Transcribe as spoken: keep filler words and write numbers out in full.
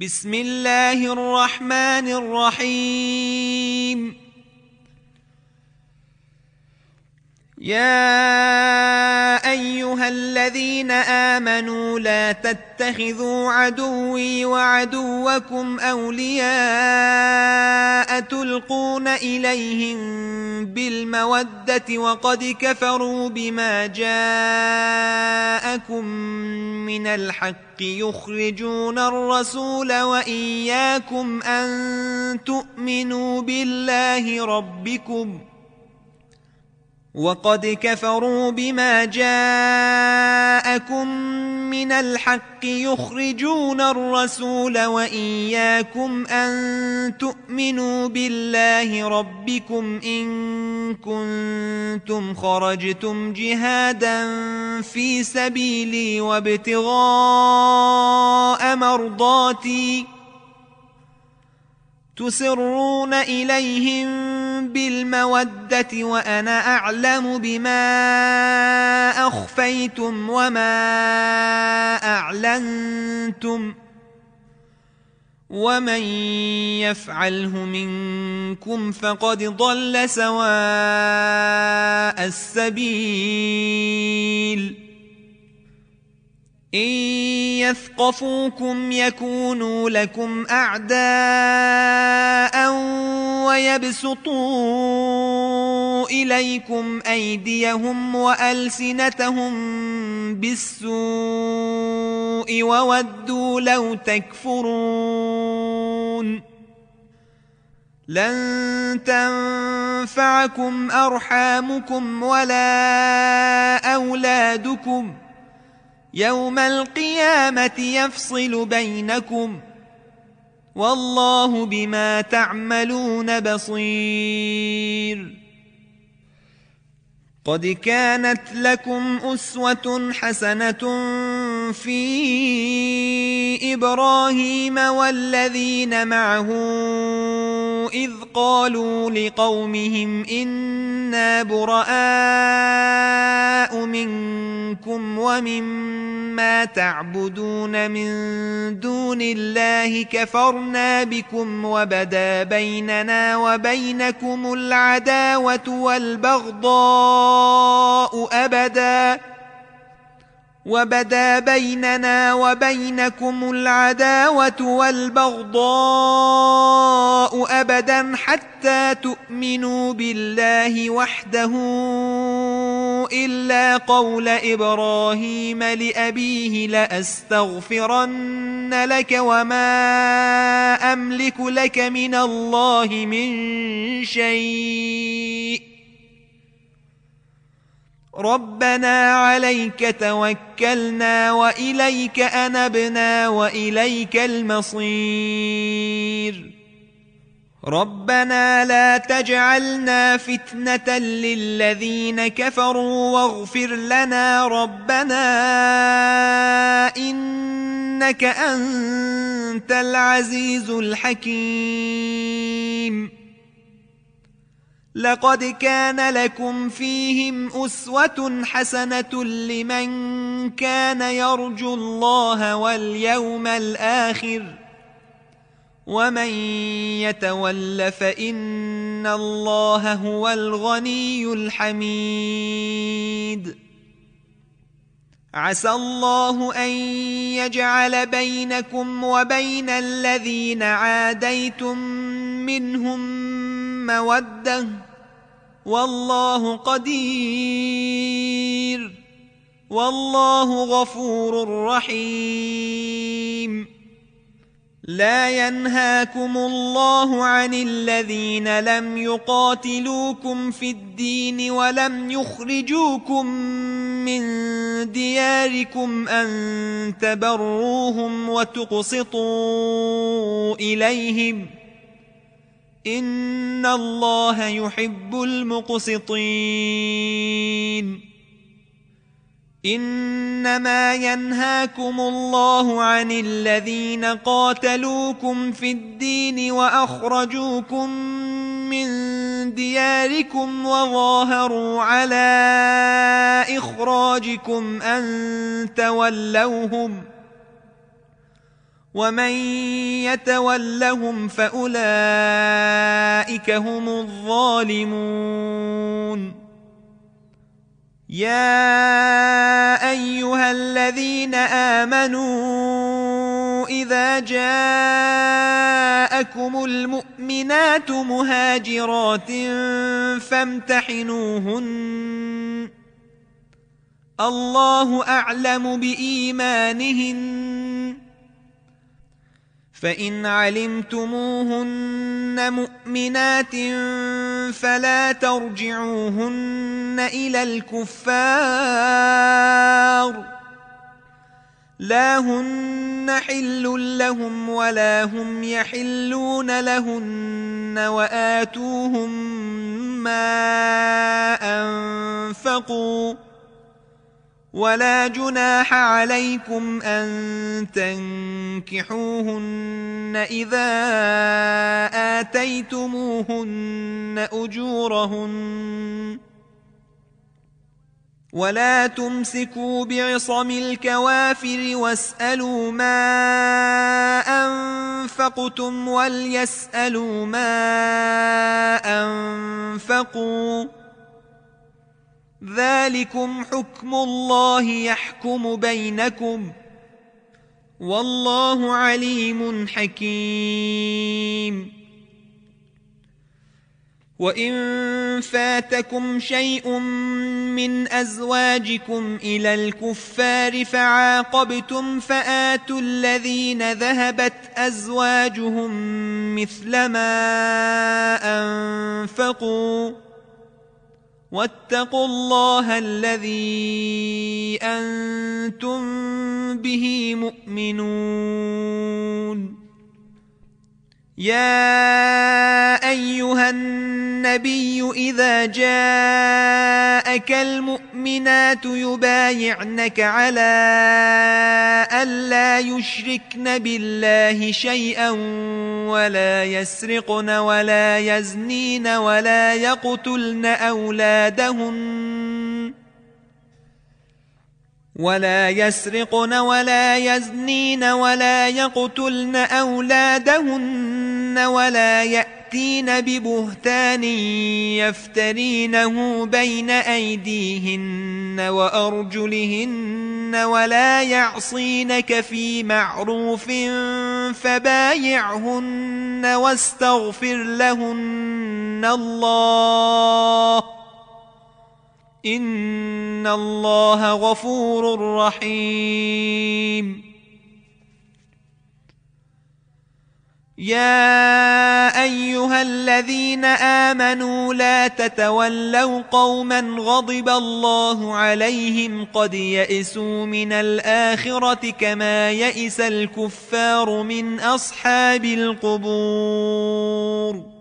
بسم الله الرحمن الرحيم. يا أيها الذين آمنوا لا تتخذوا عدوي وعدوكم أولياء تلقون إليهم بالمودة وقد كفروا بما جاءكم من الحق يخرجون الرسول وإياكم أن تؤمنوا بالله ربكم وقد كفروا بما جاءكم من الحق يخرجون الرسول وإياكم أن تؤمنوا بالله ربكم إن كنتم خرجتم جهادا في سبيلي وابتغاء مرضاتي تسرون إليهم بالمودة وأنا أعلم بما أخفيتم وما أعلنتم ومن يفعله منكم فقد ضل سواء السبيل. إن يثقفوكم يكونوا لكم أعداء ويبسطوا إليكم أيديهم وألسنتهم بالسوء وودوا لو تكفرون. لن تنفعكم أرحامكم ولا أولادكم يوم القيامة يفصل بينكم والله بما تعملون بصير. قد كانت لكم أسوة حسنة في إبراهيم والذين معه إذ قالوا لقومهم إنا براء منكم ومما تعبدون من دون الله كفرنا بكم وبدا بيننا وبينكم العداوة والبغضاء أبدا وبدا بيننا وبينكم العداوة والبغضاء أبدا حتى تؤمنوا بالله وحده إلا قول إبراهيم لأبيه لأستغفرن لك وما أملك لك من الله من شيء ربنا عليك توكلنا وإليك أنبنا وإليك المصير. ربنا لا تجعلنا فتنة للذين كفروا واغفر لنا ربنا إنك أنت العزيز الحكيم. لقد كان لكم فيهم أسوة حسنة لمن كان يرجو الله واليوم الآخر ومن يتول فإن الله هو الغني الحميد. عسى الله أن يجعل بينكم وبين الذين عاديتم منهم مودة والله قدير والله غفور رحيم. لا ينهاكم الله عن الذين لم يقاتلوكم في الدين ولم يخرجوكم من دياركم أن تبروهم وتقسطوا إليهم إن الله يحب المقسطين. إنما ينهاكم الله عن الذين قاتلوكم في الدين وأخرجوكم من دياركم وظاهروا على إخراجكم أن تولوهم ومن يتولهم فأولئك هم الظالمون. يا أيها الذين آمنوا إذا جاءكم المؤمنات مهاجرات فامتحنوهن الله أعلم بإيمانهن، فإن علمتموهن مؤمنات فلا ترجعوهن إلى الكفار، لا هن حل لهم ولا هم يحلون لهن، وآتوهم ما أنفقوا، ولا جناح عليكم أن تنكحوهن إذا آتيتموهن أجورهن، ولا تمسكوا بعصم الكوافر واسألوا ما أنفقتم وليسألوا ما أنفقوا، ذلكم حكم الله يحكم بينكم، والله عليم حكيم. وإن فاتكم شيء من أزواجكم إلى الكفار فعاقبتم فآتوا الذين ذهبت أزواجهم مثل ما أنفقوا، واتقوا الله الذي أنتم به مؤمنون. يا أيها النبي إذا جاءك المؤمنات يبايعنك على ألا يشركن بالله شيئا ولا يسرقن ولا يزنين ولا يقتلن أولادهن ولا يسرقن ولا يزنين ولا يقتلن أولادهن ولا يأتين ببهتان يفترينه بين أيديهن وأرجلهن ولا يعصينك في معروف فبايعهن واستغفر لهن الله، إن الله غفور رحيم. يا أيها الذين آمنوا لا تتولوا قوما غضب الله عليهم قد يئسوا من الآخرة كما يئس الكفار من أصحاب القبور.